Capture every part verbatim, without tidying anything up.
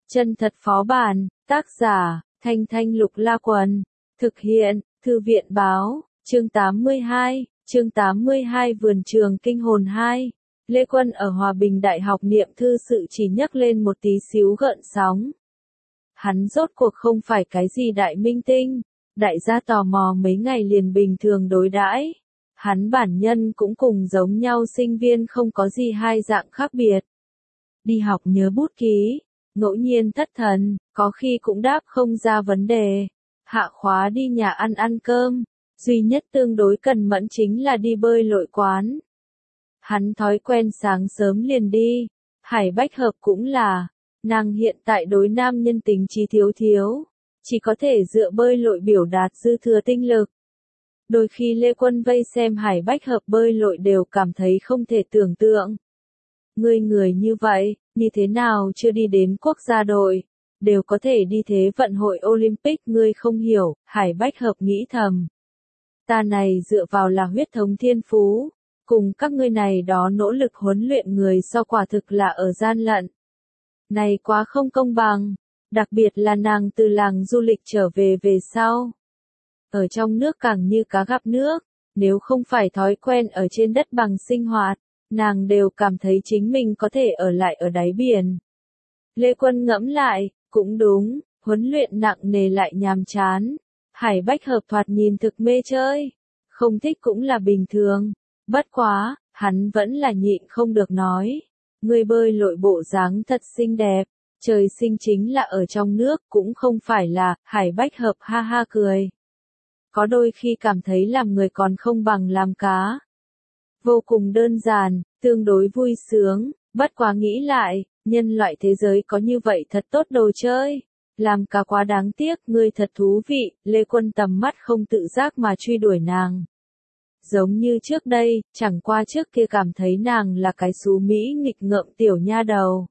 Chân thật phó bản, tác giả, Thanh Thanh Lục La Quần, thực hiện, Thư viện Báo, chương tám mươi hai, chương tám mươi hai Vườn Trường Kinh Hồn hai. Lê Quân ở Hòa Bình Đại học niệm thư sự chỉ nhắc lên một tí xíu gợn sóng. Hắn rốt cuộc không phải cái gì đại minh tinh, đại gia tò mò mấy ngày liền bình thường đối đãi. Hắn bản nhân cũng cùng giống nhau sinh viên không có gì hai dạng khác biệt. Đi học nhớ bút ký, ngẫu nhiên thất thần, có khi cũng đáp không ra vấn đề. Hạ khóa đi nhà ăn ăn cơm, duy nhất tương đối cần mẫn chính là đi bơi lội quán. Hắn thói quen sáng sớm liền đi, Hải Bách Hợp cũng là, nàng hiện tại đối nam nhân tính trí thiếu thiếu, chỉ có thể dựa bơi lội biểu đạt dư thừa tinh lực. Đôi khi Lê Quân vây xem Hải Bách Hợp bơi lội đều cảm thấy không thể tưởng tượng. Ngươi người như vậy, như thế nào chưa đi đến quốc gia đội, đều có thể đi thế vận hội Olympic, ngươi không hiểu, Hải Bách Hợp nghĩ thầm. Ta này dựa vào là huyết thống thiên phú, cùng các ngươi này đó nỗ lực huấn luyện người so quả thực là ở gian lận. Này quá không công bằng, đặc biệt là nàng từ làng du lịch trở về về sau. Ở trong nước càng như cá gặp nước, nếu không phải thói quen ở trên đất bằng sinh hoạt, nàng đều cảm thấy chính mình có thể ở lại ở đáy biển. Lê Quân ngẫm lại, cũng đúng, huấn luyện nặng nề lại nhàm chán. Hải Bách Hợp thoạt nhìn thực mê chơi, không thích cũng là bình thường. Bất quá, hắn vẫn là nhịn không được nói. Người bơi lội bộ dáng thật xinh đẹp, trời sinh chính là ở trong nước cũng không phải là, Hải Bách Hợp ha ha cười. Có đôi khi cảm thấy làm người còn không bằng làm cá. Vô cùng đơn giản, tương đối vui sướng, bất quá nghĩ lại, nhân loại thế giới có như vậy thật tốt đồ chơi. Làm cá quá đáng tiếc, ngươi thật thú vị, Lê Quân tầm mắt không tự giác mà truy đuổi nàng. Giống như trước đây, chẳng qua trước kia cảm thấy nàng là cái xú Mỹ nghịch ngợm tiểu nha đầu.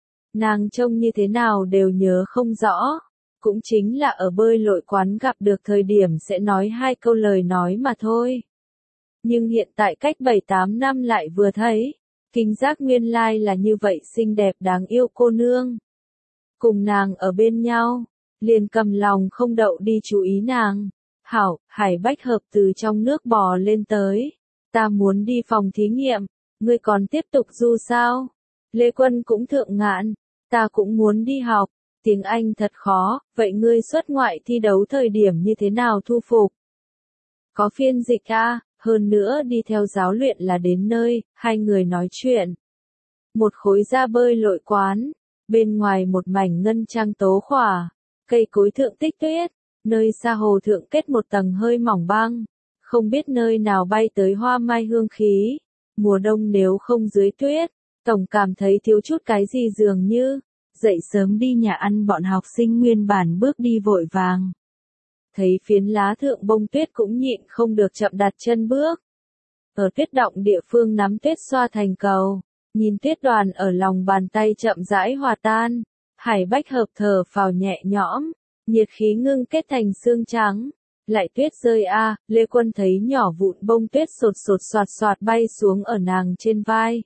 Nàng trông như thế nào đều nhớ không rõ. Cũng chính là ở bơi lội quán gặp được thời điểm sẽ nói hai câu lời nói mà thôi. Nhưng hiện tại cách bảy tám năm lại vừa thấy, kinh giác nguyên lai là như vậy xinh đẹp đáng yêu cô nương. Cùng nàng ở bên nhau, liền cầm lòng không đậu đi chú ý nàng. Hảo, Hải Bách Hợp từ trong nước bò lên tới. Ta muốn đi phòng thí nghiệm, ngươi còn tiếp tục du sao? Lê Quân cũng thượng ngạn, ta cũng muốn đi học, tiếng Anh thật khó, vậy ngươi xuất ngoại thi đấu thời điểm như thế nào thu phục? Có phiên dịch à, hơn nữa đi theo giáo luyện là đến nơi, hai người nói chuyện. Một khối ra bơi lội quán, bên ngoài một mảnh ngân trang tố khỏa, cây cối thượng tích tuyết. Nơi xa hồ thượng kết một tầng hơi mỏng băng, không biết nơi nào bay tới hoa mai hương khí. Mùa đông nếu không dưới tuyết, tổng cảm thấy thiếu chút cái gì dường như. Dậy sớm đi nhà ăn, bọn học sinh nguyên bản bước đi vội vàng. Thấy phiến lá thượng bông tuyết cũng nhịn không được chậm đặt chân bước. Ở tuyết động địa phương nắm tuyết xoa thành cầu, nhìn tuyết đoàn ở lòng bàn tay chậm rãi hòa tan. Hải Bách Hợp thở phào nhẹ nhõm. Nhiệt khí ngưng kết thành xương trắng, lại tuyết rơi a, à, Lê Quân thấy nhỏ vụn bông tuyết sột sột soạt soạt bay xuống ở nàng trên vai.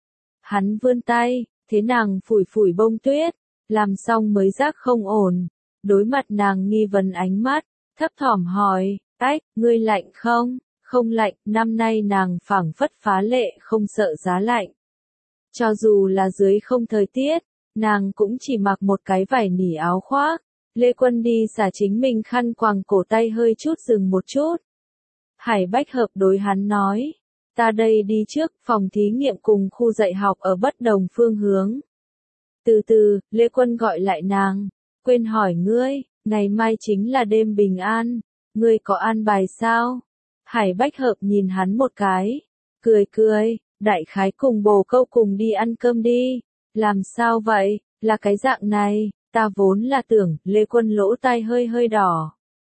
Hắn vươn tay, thế nàng phủi phủi bông tuyết, làm xong mới giác không ổn, đối mặt nàng nghi vấn ánh mắt, thấp thỏm hỏi, ách, ngươi lạnh không? Không lạnh, năm nay nàng phảng phất phá lệ không sợ giá lạnh. Cho dù là dưới không thời tiết, nàng cũng chỉ mặc một cái vải nỉ áo khoác. Lê Quân đi xả chính mình khăn quàng cổ tay hơi chút dừng một chút. Hải Bách Hợp đối hắn nói, ta đây đi trước, phòng thí nghiệm cùng khu dạy học ở bất đồng phương hướng. Từ từ, Lê Quân gọi lại nàng, quên hỏi ngươi, ngày mai chính là đêm bình an, ngươi có an bài sao? Hải Bách Hợp nhìn hắn một cái, cười cười, đại khái cùng bồ câu cùng đi ăn cơm đi, làm sao vậy, là cái dạng này. Ta vốn là tưởng, Lê Quân lỗ tai hơi hơi đỏ.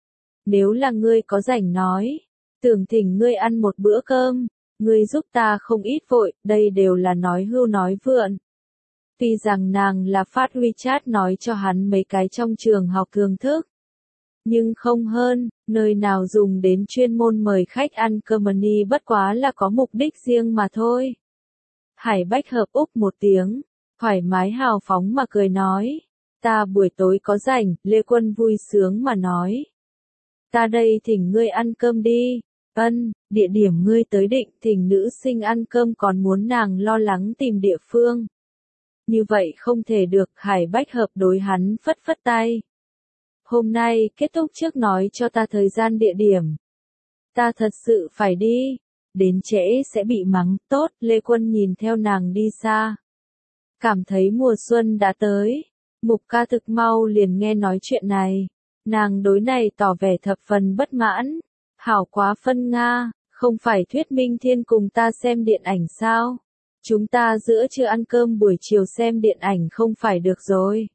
Nếu là ngươi có rảnh nói, tưởng thỉnh ngươi ăn một bữa cơm, ngươi giúp ta không ít vội, đây đều là nói hưu nói vượn. Tuy rằng nàng là phát WeChat nói cho hắn mấy cái trong trường học thường thức. Nhưng không hơn, nơi nào dùng đến chuyên môn mời khách ăn cơm ni bất quá là có mục đích riêng mà thôi. Hải Bách Hợp úc một tiếng, thoải mái hào phóng mà cười nói. Ta buổi tối có rảnh, Lê Quân vui sướng mà nói. Ta đây thỉnh ngươi ăn cơm đi. Ân, địa điểm ngươi tới định thỉnh nữ sinh ăn cơm còn muốn nàng lo lắng tìm địa phương. Như vậy không thể được, Hải Bách Hợp đối hắn phất phất tay. Hôm nay kết thúc trước nói cho ta thời gian địa điểm. Ta thật sự phải đi. Đến trễ sẽ bị mắng, tốt, Lê Quân nhìn theo nàng đi xa. Cảm thấy mùa xuân đã tới. Mục ca thực mau liền nghe nói chuyện này. Nàng đối này tỏ vẻ thập phần bất mãn. Hảo quá phân Nga, không phải thuyết minh thiên cùng ta xem điện ảnh sao? Chúng ta giữa trưa ăn cơm buổi chiều xem điện ảnh không phải được rồi.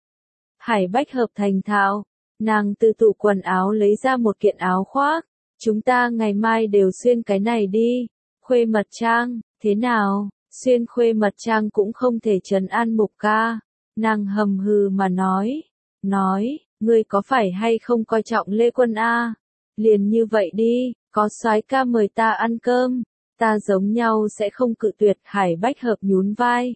Hải Bách Hợp thành thạo. Nàng từ tủ quần áo lấy ra một kiện áo khoác. Chúng ta ngày mai đều xuyên cái này đi. Khuê mật trang, thế nào? Xuyên khuê mật trang cũng không thể trấn an Mục ca. Nàng hầm hừ mà nói. Nói, ngươi có phải hay không coi trọng Lê Quân a? Liền như vậy đi, có soái ca mời ta ăn cơm. Ta giống nhau sẽ không cự tuyệt. Hải Bách Hợp nhún vai.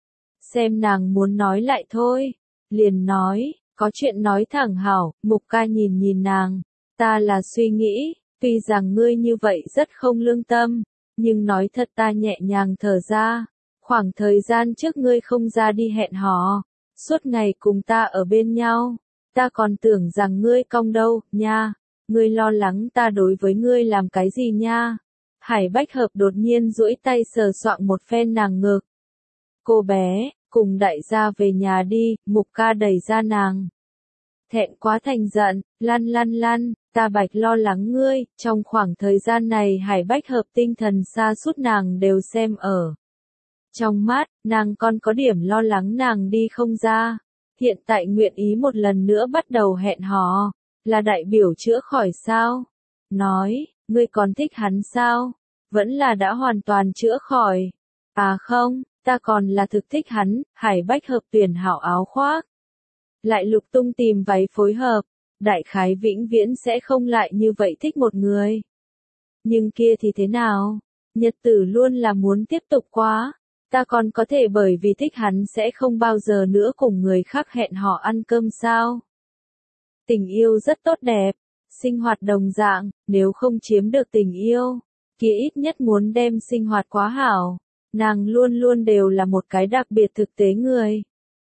Xem nàng muốn nói lại thôi. Liền nói, có chuyện nói thẳng hảo. Mục ca nhìn nhìn nàng. Ta là suy nghĩ, tuy rằng ngươi như vậy rất không lương tâm. Nhưng nói thật ta nhẹ nhàng thở ra. Khoảng thời gian trước ngươi không ra đi hẹn hò. Suốt ngày cùng ta ở bên nhau. Ta còn tưởng rằng ngươi cong đâu, nha. Ngươi lo lắng ta đối với ngươi làm cái gì nha. Hải Bách Hợp đột nhiên duỗi tay sờ soạng một phen nàng ngực. Cô bé, cùng đại gia về nhà đi, Mục ca đẩy ra nàng. Thẹn quá thành giận, lăn lăn lăn, ta Bạch lo lắng ngươi, trong khoảng thời gian này Hải Bách Hợp tinh thần xa suốt nàng đều xem ở. Trong mắt, nàng còn có điểm lo lắng nàng đi không ra. Hiện tại nguyện ý một lần nữa bắt đầu hẹn hò, là đại biểu chữa khỏi sao? Nói, ngươi còn thích hắn sao? Vẫn là đã hoàn toàn chữa khỏi. À không, ta còn là thực thích hắn. Hải Bách Hợp tuyển hảo áo khoác. Lại lục tung tìm váy phối hợp. Đại khái vĩnh viễn sẽ không lại như vậy thích một người. Nhưng kia thì thế nào? Nhật tử luôn là muốn tiếp tục quá. Ta còn có thể bởi vì thích hắn sẽ không bao giờ nữa cùng người khác hẹn hò ăn cơm sao? Tình yêu rất tốt đẹp, sinh hoạt đồng dạng, nếu không chiếm được tình yêu, kia ít nhất muốn đem sinh hoạt quá hảo. Nàng luôn luôn đều là một cái đặc biệt thực tế người.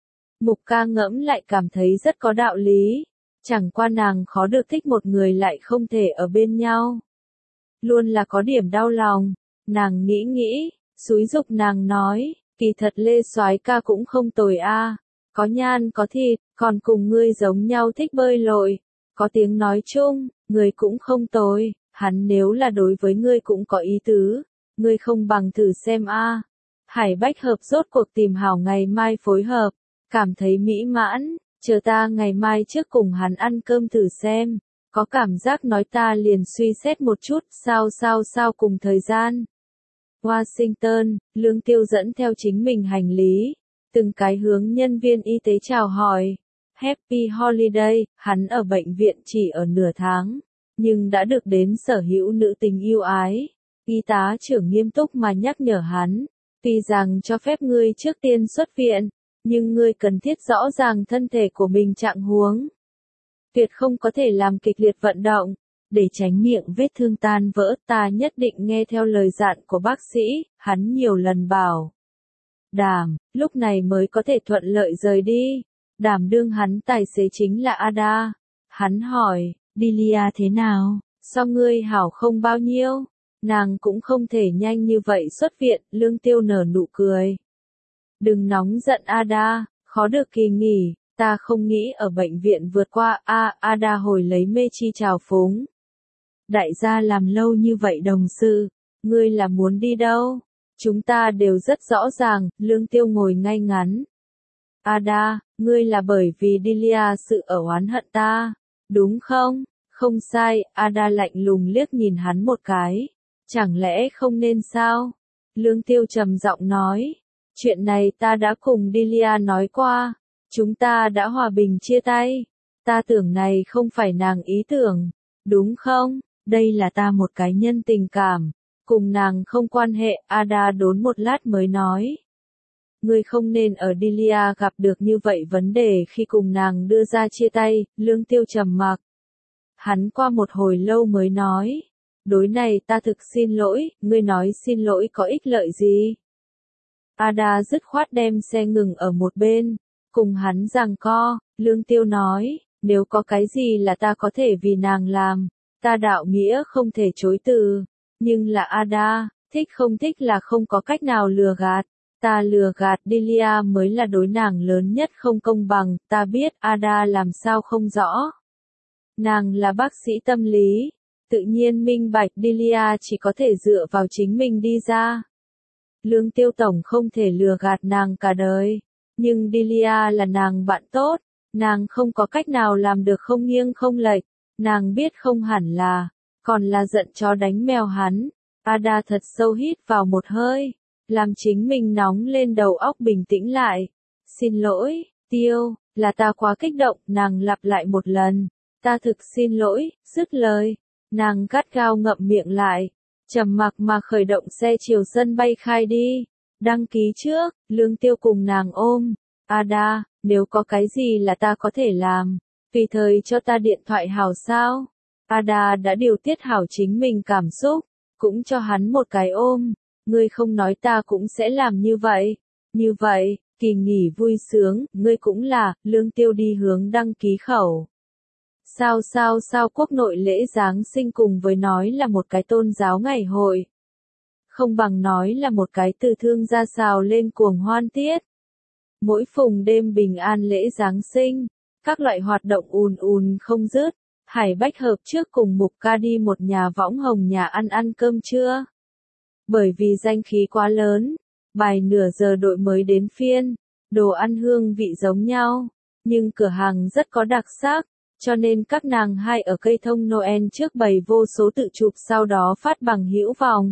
Mục ca ngẫm lại cảm thấy rất có đạo lý. Chẳng qua nàng khó được thích một người lại không thể ở bên nhau. Luôn là có điểm đau lòng. Nàng nghĩ nghĩ, xúi dục nàng nói, kỳ thật Lê soái ca cũng không tồi a, có nhan có thịt, còn cùng ngươi giống nhau thích bơi lội, có tiếng nói chung, người cũng không tồi, hắn nếu là đối với ngươi cũng có ý tứ, ngươi không bằng thử xem a. Hải Bách Hợp rốt cuộc tìm hảo ngày mai phối hợp, cảm thấy mỹ mãn, chờ ta ngày mai trước cùng hắn ăn cơm thử xem, có cảm giác nói ta liền suy xét một chút, sao sao sao cùng thời gian. Washington, Lương Tiêu dẫn theo chính mình hành lý, từng cái hướng nhân viên y tế chào hỏi. Happy Holiday, hắn ở bệnh viện chỉ ở nửa tháng, nhưng đã được đến sở hữu nữ tình yêu ái. Y tá trưởng nghiêm túc mà nhắc nhở hắn, tuy rằng cho phép ngươi trước tiên xuất viện, nhưng ngươi cần thiết rõ ràng thân thể của mình trạng huống. Tuyệt không có thể làm kịch liệt vận động, để tránh miệng vết thương tan vỡ. Ta nhất định nghe theo lời dặn của bác sĩ, hắn nhiều lần bảo. Đảm, lúc này mới có thể thuận lợi rời đi. Đảm đương hắn tài xế chính là Ada. Hắn hỏi, Dilia thế nào? So ngươi hảo không bao nhiêu? Nàng cũng không thể nhanh như vậy xuất viện. Lương Tiêu nở nụ cười. Đừng nóng giận Ada, khó được kỳ nghỉ. Ta không nghĩ ở bệnh viện vượt qua. A, Ada hồi lấy mê chi trào phúng. Đại gia làm lâu như vậy đồng sự, ngươi là muốn đi đâu? Chúng ta đều rất rõ ràng. Lương Tiêu ngồi ngay ngắn. Ada, ngươi là bởi vì Dilia sự ở oán hận ta, đúng không? Không sai. Ada lạnh lùng liếc nhìn hắn một cái. Chẳng lẽ không nên sao? Lương Tiêu trầm giọng nói. Chuyện này ta đã cùng Dilia nói qua. Chúng ta đã hòa bình chia tay. Ta tưởng này không phải nàng ý tưởng, đúng không? Đây là ta một cái nhân tình cảm. Cùng nàng không quan hệ. Ada đốn một lát mới nói. Ngươi không nên ở Delia gặp được như vậy vấn đề khi cùng nàng đưa ra chia tay, Lương Tiêu trầm mặc. Hắn qua một hồi lâu mới nói, đối này ta thực xin lỗi, ngươi nói xin lỗi có ích lợi gì? Ada dứt khoát đem xe ngừng ở một bên, cùng hắn giằng co, Lương Tiêu nói, nếu có cái gì là ta có thể vì nàng làm, ta đạo nghĩa không thể chối từ, nhưng là Ada, thích không thích là không có cách nào lừa gạt. Ta lừa gạt Delia mới là đối nàng lớn nhất không công bằng, ta biết Ada làm sao không rõ. Nàng là bác sĩ tâm lý, tự nhiên minh bạch Delia chỉ có thể dựa vào chính mình đi ra. Lương Tiêu Tổng không thể lừa gạt nàng cả đời, nhưng Delia là nàng bạn tốt, nàng không có cách nào làm được không nghiêng không lệch, nàng biết không hẳn là, còn là giận chó đánh mèo hắn. Ada thật sâu hít vào một hơi, làm chính mình nóng lên đầu óc bình tĩnh lại. Xin lỗi, Tiêu, là ta quá kích động, nàng lặp lại một lần. Ta thực xin lỗi, dứt lời. Nàng gắt gao ngậm miệng lại, trầm mặc mà khởi động xe chiều sân bay khai đi. Đăng ký trước, Lương Tiêu cùng nàng ôm. Ada, nếu có cái gì là ta có thể làm, tùy thời cho ta điện thoại hảo sao. Ada đã điều tiết hảo chính mình cảm xúc, cũng cho hắn một cái ôm. Ngươi không nói ta cũng sẽ làm như vậy. Như vậy, kỳ nghỉ vui sướng, ngươi cũng là, Lương Tiêu đi hướng đăng ký khẩu. Sao sao sao quốc nội lễ Giáng sinh cùng với nói là một cái tôn giáo ngày hội. Không bằng nói là một cái từ thương gia xào lên cuồng hoan tiết. Mỗi phùng đêm bình an lễ Giáng sinh, các loại hoạt động ùn ùn không dứt. Hải Bách Hợp trước cùng Mục Ca đi một nhà võng hồng nhà ăn ăn cơm trưa. Bởi vì danh khí quá lớn, bài nửa giờ đội mới đến phiên, đồ ăn hương vị giống nhau, nhưng cửa hàng rất có đặc sắc, cho nên các nàng hai ở cây thông Noel trước bày vô số tự chụp sau đó phát bằng hữu vòng.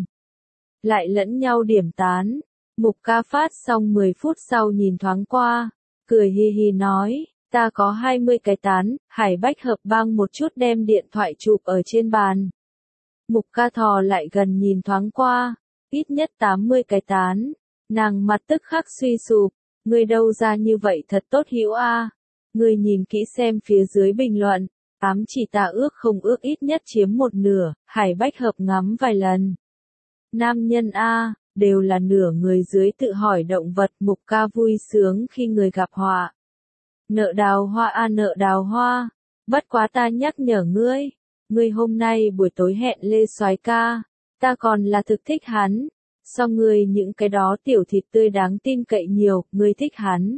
Lại lẫn nhau điểm tán, Mục Ca phát xong mười phút sau nhìn thoáng qua, cười hi hi nói, ta có hai mươi cái tán, Hải Bách Hợp bang một chút đem điện thoại chụp ở trên bàn. Mục Ca thò lại gần nhìn thoáng qua, ít nhất tám mươi cái tán, nàng mặt tức khắc suy sụp, ngươi đâu ra như vậy thật tốt hữu a. Ngươi nhìn kỹ xem phía dưới bình luận, ám chỉ ta ước không ước ít nhất chiếm một nửa, Hải Bách Hợp ngắm vài lần. Nam nhân a, đều là nửa người dưới tự hỏi động vật. Mục Ca vui sướng khi người gặp họa. Nợ đào hoa a nợ đào hoa, bất quá ta nhắc nhở ngươi, ngươi hôm nay buổi tối hẹn Lê Soái ca, ta còn là thực thích hắn, so ngươi những cái đó tiểu thịt tươi đáng tin cậy nhiều, ngươi thích hắn.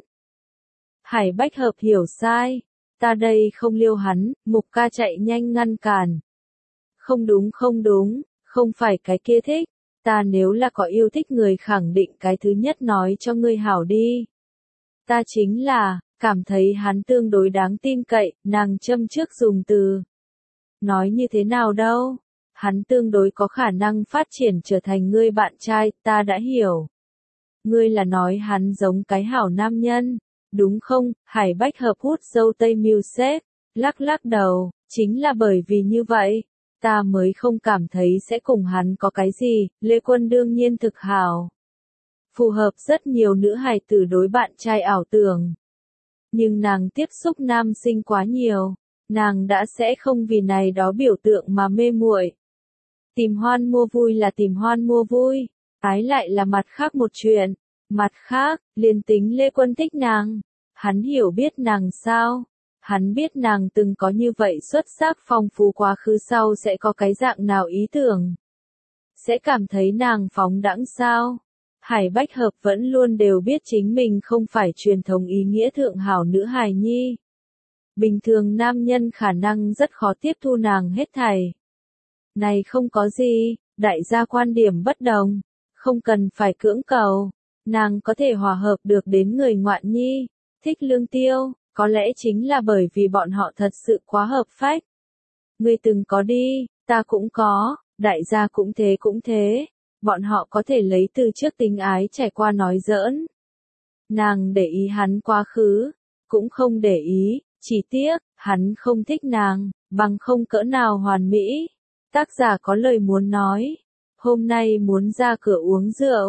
Hải Bách Hợp hiểu sai, ta đây không liêu hắn, Mục Ca chạy nhanh ngăn cản. Không đúng không đúng, không phải cái kia thích, ta nếu là có yêu thích người khẳng định cái thứ nhất nói cho ngươi hảo đi. Ta chính là, cảm thấy hắn tương đối đáng tin cậy, nàng châm trước dùng từ. Nói như thế nào đâu, hắn tương đối có khả năng phát triển trở thành ngươi bạn trai, ta đã hiểu. Ngươi là nói hắn giống cái hảo nam nhân, đúng không? Hải Bách Hợp hút dâu tây Muse, lắc lắc đầu, chính là bởi vì như vậy, ta mới không cảm thấy sẽ cùng hắn có cái gì. Lê Quân đương nhiên thực hảo, phù hợp rất nhiều nữ hài tử đối bạn trai ảo tưởng. Nhưng nàng tiếp xúc nam sinh quá nhiều, nàng đã sẽ không vì này đó biểu tượng mà mê muội. Tìm hoan mua vui là tìm hoan mua vui, ái lại là mặt khác một chuyện. Mặt khác, liền tính Lê Quân thích nàng, hắn hiểu biết nàng sao? Hắn biết nàng từng có như vậy xuất sắc phong phú quá khứ sau sẽ có cái dạng nào ý tưởng? Sẽ cảm thấy nàng phóng đãng sao? Hải Bách Hợp vẫn luôn đều biết chính mình không phải truyền thống ý nghĩa thượng hảo nữ hài nhi. Bình thường nam nhân khả năng rất khó tiếp thu nàng hết thảy. Này không có gì, đại gia quan điểm bất đồng, không cần phải cưỡng cầu. Nàng có thể hòa hợp được đến người ngoạn nhi, thích Lương Tiêu, có lẽ chính là bởi vì bọn họ thật sự quá hợp phách. Ngươi từng có đi, ta cũng có, đại gia cũng thế cũng thế, bọn họ có thể lấy từ trước tình ái trải qua nói giỡn. Nàng để ý hắn quá khứ, cũng không để ý, chỉ tiếc, hắn không thích nàng, bằng không cỡ nào hoàn mỹ. Tác giả có lời muốn nói, hôm nay muốn ra cửa uống rượu.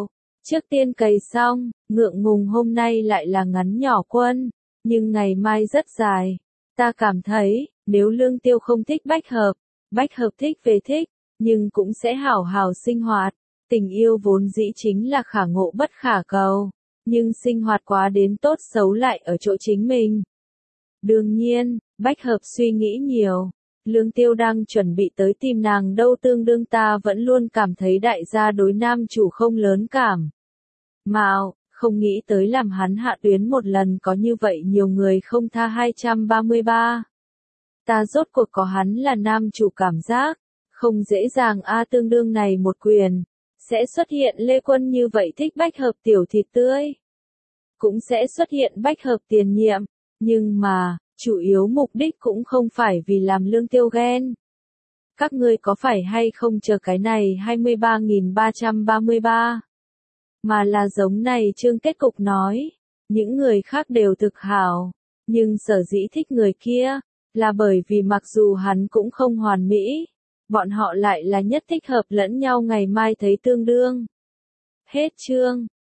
Trước tiên cày xong, ngượng ngùng hôm nay lại là ngắn nhỏ quân, nhưng ngày mai rất dài. Ta cảm thấy, nếu Lương Tiêu không thích Bách Hợp, Bách Hợp thích về thích, nhưng cũng sẽ hảo hảo sinh hoạt. Tình yêu vốn dĩ chính là khả ngộ bất khả cầu, nhưng sinh hoạt quá đến tốt xấu lại ở chỗ chính mình. Đương nhiên, Bách Hợp suy nghĩ nhiều. Lương Tiêu đang chuẩn bị tới tìm nàng đâu, tương đương ta vẫn luôn cảm thấy đại gia đối nam chủ không lớn cảm mạo, không nghĩ tới làm hắn hạ tuyến một lần có như vậy nhiều người không tha. Hai trăm ba mươi ba. Ta rốt cuộc có hắn là nam chủ cảm giác, không dễ dàng a. Tương đương này một quyền, sẽ xuất hiện Lê Quân như vậy thích Bách Hợp tiểu thịt tươi, cũng sẽ xuất hiện Bách Hợp tiền nhiệm, nhưng mà, chủ yếu mục đích cũng không phải vì làm Lương Tiêu ghen. Các ngươi có phải hay không chờ cái này hai mươi ba nghìn ba trăm ba mươi ba? Mà là giống này chương kết cục nói, những người khác đều thực hảo, nhưng sở dĩ thích người kia, là bởi vì mặc dù hắn cũng không hoàn mỹ, bọn họ lại là nhất thích hợp lẫn nhau. Ngày mai thấy tương đương. Hết chương.